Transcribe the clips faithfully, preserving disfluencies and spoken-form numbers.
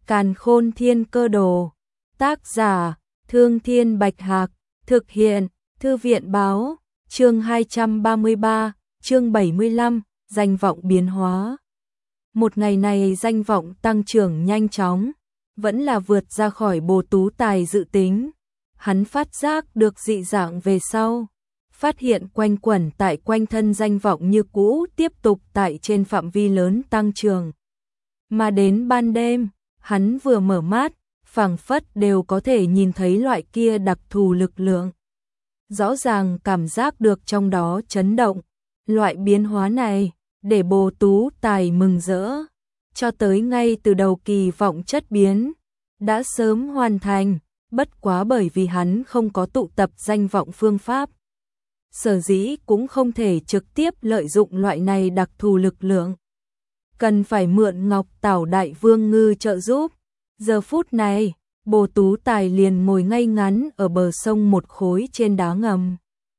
Càn Khôn Thiên Cơ Đồ. Tác giả: Thương Thiên Bạch Hạc. Thực hiện: Thư viện báo. Chương hai trăm ba mươi ba, chương bảy mươi lăm, danh vọng biến hóa. Một ngày này danh vọng tăng trưởng nhanh chóng, vẫn là vượt ra khỏi Bồ Tú Tài dự tính. Hắn phát giác được dị dạng về sau, phát hiện quanh quẩn tại quanh thân danh vọng như cũ tiếp tục tại trên phạm vi lớn tăng trưởng. Mà đến ban đêm, hắn vừa mở mắt, phảng phất đều có thể nhìn thấy loại kia đặc thù lực lượng. Rõ ràng cảm giác được trong đó chấn động, loại biến hóa này, để Bồ Tú Tài mừng rỡ. Cho tới ngay từ đầu kỳ vọng chất biến, đã sớm hoàn thành, bất quá bởi vì hắn không có tụ tập danh vọng phương pháp. Sở dĩ cũng không thể trực tiếp lợi dụng loại này đặc thù lực lượng. Cần phải mượn Ngọc Tảo Đại Vương Ngư trợ giúp. Giờ phút này, Bồ Tú Tài liền ngồi ngay ngắn ở bờ sông một khối trên đá ngầm.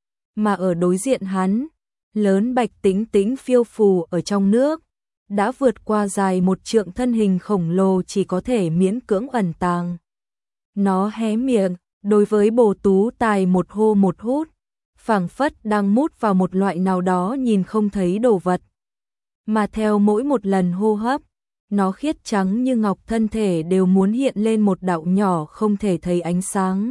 Mà ở đối diện hắn, lớn bạch tính tính phiêu phù ở trong nước, đã vượt qua dài một trượng thân hình khổng lồ chỉ có thể miễn cưỡng ẩn tàng. Nó hé miệng, đối với Bồ Tú Tài một hô một hút, phảng phất đang mút vào một loại nào đó nhìn không thấy đồ vật. Mà theo mỗi một lần hô hấp, nó khiết trắng như ngọc thân thể đều muốn hiện lên một đạo nhỏ không thể thấy ánh sáng.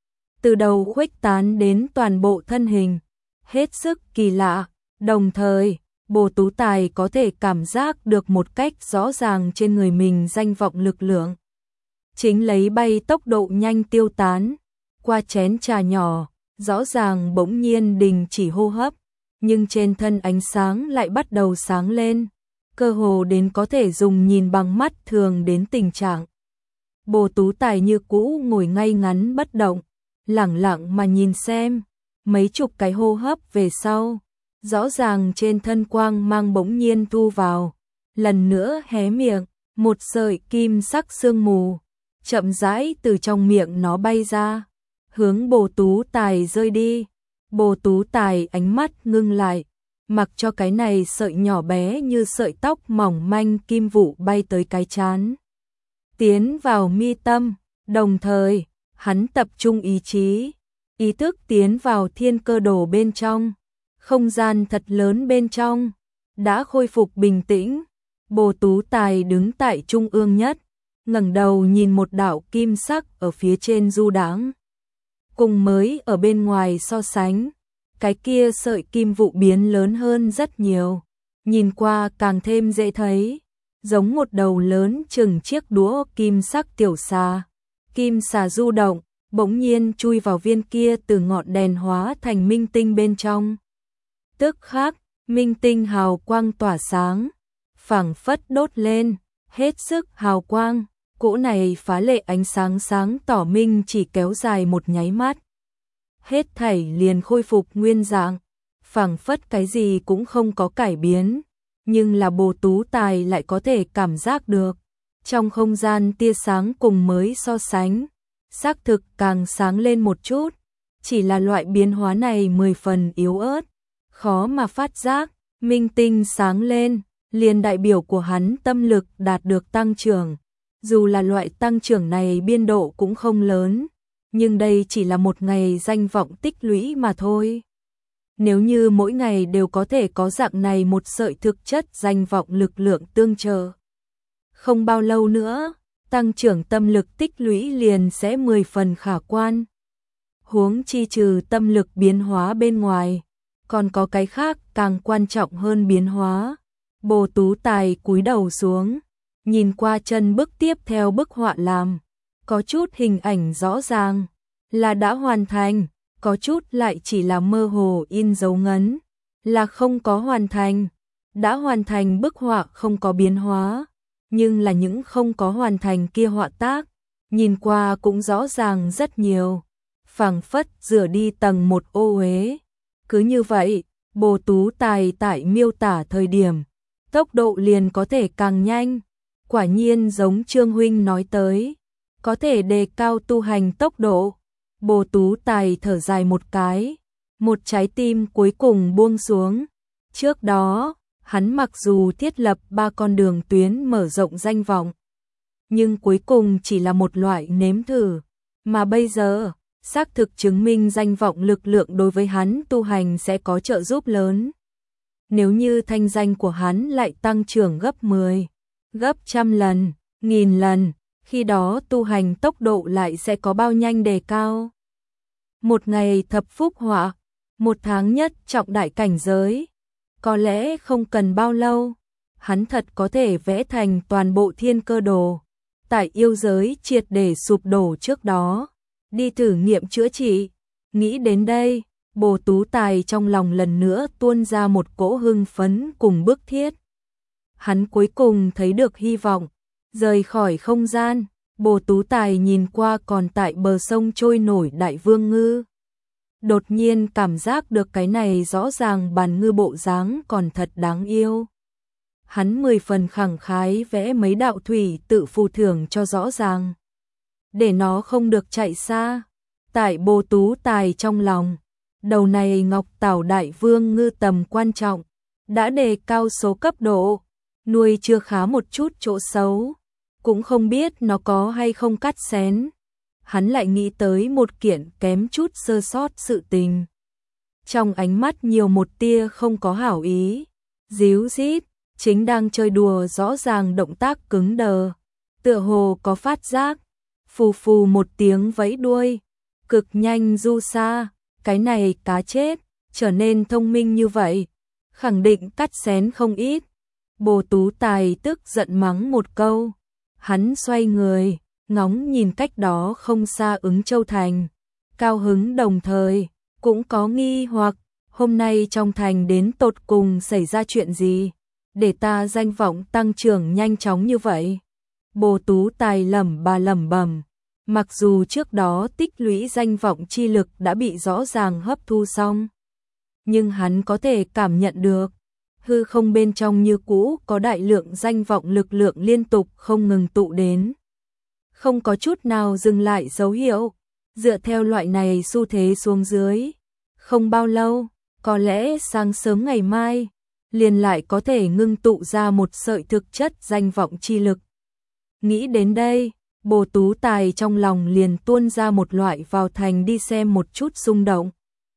Từ đầu khuếch tán đến toàn bộ thân hình, hết sức kỳ lạ, đồng thời, Bồ Tú Tài có thể cảm giác được một cách rõ ràng trên người mình danh vọng lực lượng. Chính lấy bay tốc độ nhanh tiêu tán, qua chén trà nhỏ, rõ ràng bỗng nhiên đình chỉ hô hấp, nhưng trên thân ánh sáng lại bắt đầu sáng lên, cơ hồ đến có thể dùng nhìn bằng mắt thường đến tình trạng. Bồ Tú Tài như cũ ngồi ngay ngắn bất động, lẳng lặng mà nhìn xem, mấy chục cái hô hấp về sau, rõ ràng trên thân quang mang bỗng nhiên thu vào, lần nữa hé miệng, một sợi kim sắc sương mù, chậm rãi từ trong miệng nó bay ra, hướng Bồ Tú Tài rơi đi. Bồ Tú Tài ánh mắt ngưng lại, mặc cho cái này sợi nhỏ bé như sợi tóc mỏng manh kim vụ bay tới cái trán, tiến vào mi tâm, đồng thời, hắn tập trung ý chí, ý thức tiến vào thiên cơ đồ bên trong, không gian thật lớn bên trong, đã khôi phục bình tĩnh. Bồ Tú Tài đứng tại trung ương nhất, ngẩng đầu nhìn một đạo kim sắc ở phía trên du đãng. Cùng mới ở bên ngoài so sánh, cái kia sợi kim vụ biến lớn hơn rất nhiều, nhìn qua càng thêm dễ thấy, giống một đầu lớn chừng chiếc đũa kim sắc tiểu xà. Kim xà du động, bỗng nhiên chui vào viên kia từ ngọn đèn hóa thành minh tinh bên trong. Tức khắc, minh tinh hào quang tỏa sáng, phảng phất đốt lên, hết sức hào quang. Cỗ này phá lệ ánh sáng sáng tỏ minh chỉ kéo dài một nháy mắt, hết thảy liền khôi phục nguyên dạng, phảng phất cái gì cũng không có cải biến, nhưng là Bồ Tú Tài lại có thể cảm giác được, trong không gian tia sáng cùng mới so sánh, xác thực càng sáng lên một chút, chỉ là loại biến hóa này mười phần yếu ớt, khó mà phát giác. Minh tinh sáng lên, liền đại biểu của hắn tâm lực đạt được tăng trưởng. Dù là loại tăng trưởng này biên độ cũng không lớn, nhưng đây chỉ là một ngày danh vọng tích lũy mà thôi. Nếu như mỗi ngày đều có thể có dạng này một sợi thực chất danh vọng lực lượng tương trợ, không bao lâu nữa, tăng trưởng tâm lực tích lũy liền sẽ mười phần khả quan. Huống chi trừ tâm lực biến hóa bên ngoài, còn có cái khác càng quan trọng hơn biến hóa. Bồ Tú Tài cúi đầu xuống, nhìn qua chân bức tiếp theo bức họa làm, có chút hình ảnh rõ ràng là đã hoàn thành, có chút lại chỉ là mơ hồ in dấu ngấn, là không có hoàn thành. Đã hoàn thành bức họa không có biến hóa, nhưng là những không có hoàn thành kia họa tác, nhìn qua cũng rõ ràng rất nhiều, phảng phất rửa đi tầng một ô uế. Cứ như vậy, Bồ Tú Tài tại miêu tả thời điểm, tốc độ liền có thể càng nhanh. Quả nhiên giống Trương huynh nói tới, có thể đề cao tu hành tốc độ. Bồ Tú Tài thở dài một cái, một trái tim cuối cùng buông xuống. Trước đó, hắn mặc dù thiết lập ba con đường tuyến mở rộng danh vọng, nhưng cuối cùng chỉ là một loại nếm thử, mà bây giờ, xác thực chứng minh danh vọng lực lượng đối với hắn tu hành sẽ có trợ giúp lớn. Nếu như thanh danh của hắn lại tăng trưởng gấp mười, gấp trăm lần, nghìn lần, khi đó tu hành tốc độ lại sẽ có bao nhanh đề cao. Một ngày thập phúc họa, một tháng nhất trọng đại cảnh giới, có lẽ không cần bao lâu, hắn thật có thể vẽ thành toàn bộ thiên cơ đồ, tại yêu giới triệt để sụp đổ trước đó, đi thử nghiệm chữa trị. Nghĩ đến đây, Bồ Tú Tài trong lòng lần nữa tuôn ra một cỗ hưng phấn cùng bức thiết. Hắn cuối cùng thấy được hy vọng, rời khỏi không gian, Bồ Tú Tài nhìn qua còn tại bờ sông trôi nổi đại vương ngư. Đột nhiên cảm giác được cái này rõ ràng bàn ngư bộ dáng còn thật đáng yêu. Hắn mười phần khẳng khái vẽ mấy đạo thủy tự phù thưởng cho rõ ràng, để nó không được chạy xa. Tại Bồ Tú Tài trong lòng, đầu này Ngọc Tảo đại vương ngư tầm quan trọng, đã đề cao số cấp độ, nuôi chưa khá một chút chỗ xấu, cũng không biết nó có hay không cắt xén. Hắn lại nghĩ tới một kiện kém chút sơ sót sự tình. Trong ánh mắt nhiều một tia không có hảo ý, díu dít, chính đang chơi đùa rõ ràng động tác cứng đờ, tựa hồ có phát giác, phù phù một tiếng vẫy đuôi, cực nhanh du xa, cái này cá chết, trở nên thông minh như vậy, khẳng định cắt xén không ít. Bồ Tú Tài tức giận mắng một câu, hắn xoay người, ngóng nhìn cách đó không xa Ứng Châu Thành, cao hứng đồng thời, cũng có nghi hoặc, hôm nay trong thành đến tột cùng xảy ra chuyện gì, để ta danh vọng tăng trưởng nhanh chóng như vậy. Bồ Tú Tài lẩm bà lẩm bẩm, mặc dù trước đó tích lũy danh vọng chi lực đã bị rõ ràng hấp thu xong, nhưng hắn có thể cảm nhận được, hư không bên trong như cũ có đại lượng danh vọng lực lượng liên tục không ngừng tụ đến. Không có chút nào dừng lại dấu hiệu, dựa theo loại này xu thế xuống dưới, không bao lâu, có lẽ sáng sớm ngày mai, liền lại có thể ngưng tụ ra một sợi thực chất danh vọng chi lực. Nghĩ đến đây, Bồ Tú Tài trong lòng liền tuôn ra một loại vào thành đi xem một chút xung động.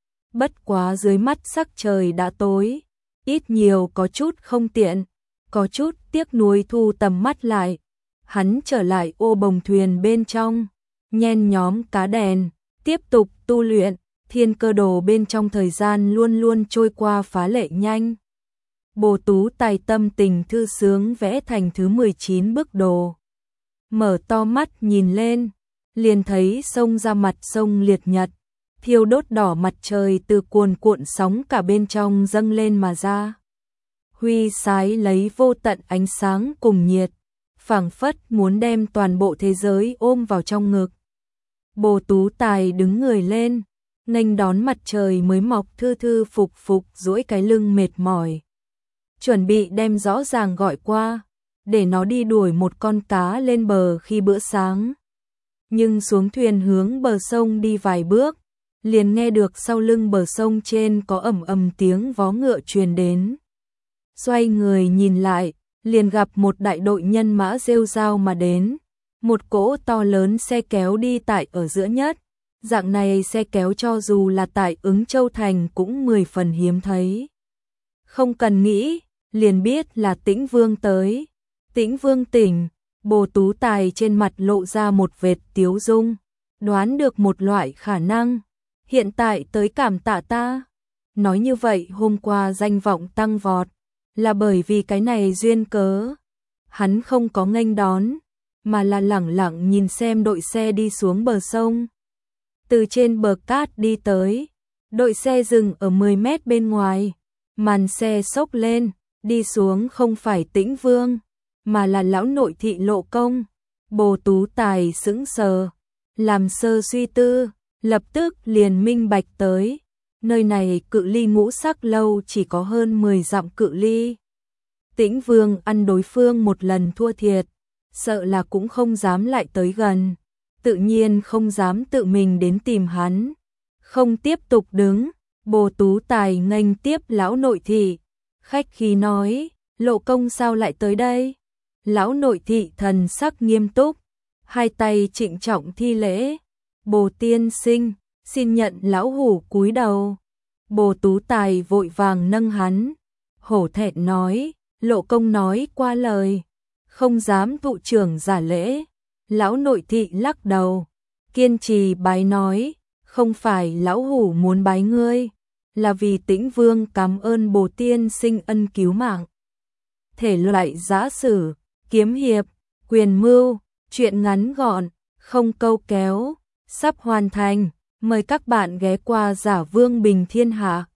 Bất quá dưới mắt sắc trời đã tối, ít nhiều có chút không tiện, có chút tiếc nuối thu tầm mắt lại. Hắn trở lại ô bồng thuyền bên trong, nhen nhóm cá đèn, tiếp tục tu luyện, thiên cơ đồ bên trong thời gian luôn luôn trôi qua phá lệ nhanh. Bồ Tú Tài tâm tình thư sướng vẽ thành thứ mười chín bức đồ. Mở to mắt nhìn lên, liền thấy sông ra mặt sông liệt nhật, thiêu đốt đỏ mặt trời từ cuồn cuộn sóng cả bên trong dâng lên mà ra. Huy sái lấy vô tận ánh sáng cùng nhiệt, phảng phất muốn đem toàn bộ thế giới ôm vào trong ngực. Bồ Tú Tài đứng người lên, nghênh đón mặt trời mới mọc thư thư phục phục duỗi cái lưng mệt mỏi. Chuẩn bị đem rõ ràng gọi qua, để nó đi đuổi một con cá lên bờ khi bữa sáng. Nhưng xuống thuyền hướng bờ sông đi vài bước, liền nghe được sau lưng bờ sông trên có ầm ầm tiếng vó ngựa truyền đến. Xoay người nhìn lại, liền gặp một đại đội nhân mã rêu rao mà đến, một cỗ to lớn xe kéo đi tại ở giữa nhất. Dạng này xe kéo cho dù là tại Ứng Châu Thành cũng mười phần hiếm thấy. Không cần nghĩ, liền biết là Tĩnh Vương tới. Tĩnh Vương tỉnh, Bồ Tú Tài trên mặt lộ ra một vệt tiếu dung, đoán được một loại khả năng, hiện tại tới cảm tạ ta. Nói như vậy hôm qua danh vọng tăng vọt, là bởi vì cái này duyên cớ. Hắn không có nghênh đón, mà là lẳng lặng nhìn xem đội xe đi xuống bờ sông. Từ trên bờ cát đi tới, đội xe dừng ở mười mét bên ngoài, màn xe xốc lên, đi xuống không phải Tĩnh Vương, mà là lão nội thị Lộ Công. Bồ Tú Tài sững sờ, làm sơ suy tư, lập tức liền minh bạch tới, nơi này cự ly Ngũ Sắc lâu chỉ có hơn mười dặm cự ly. Tĩnh Vương ăn đối phương một lần thua thiệt, sợ là cũng không dám lại tới gần, tự nhiên không dám tự mình đến tìm hắn. Không tiếp tục đứng, Bồ Tú Tài nghênh tiếp lão nội thị, khách khí nói, Lộ Công sao lại tới đây? Lão nội thị thần sắc nghiêm túc, hai tay trịnh trọng thi lễ. Bồ tiên sinh, xin nhận lão hủ cúi đầu. Bồ Tú Tài vội vàng nâng hắn, hổ thẹn nói, Lộ công nói qua lời, không dám thụ trưởng giả lễ. Lão nội thị lắc đầu, kiên trì bái nói, không phải lão hủ muốn bái ngươi, là vì Tĩnh Vương cảm ơn Bồ tiên sinh ân cứu mạng. Thể loại giã sử, kiếm hiệp, quyền mưu, truyện ngắn gọn, không câu kéo, sắp hoàn thành. Mời các bạn ghé qua Giả Vương Bình Thiên Hạ.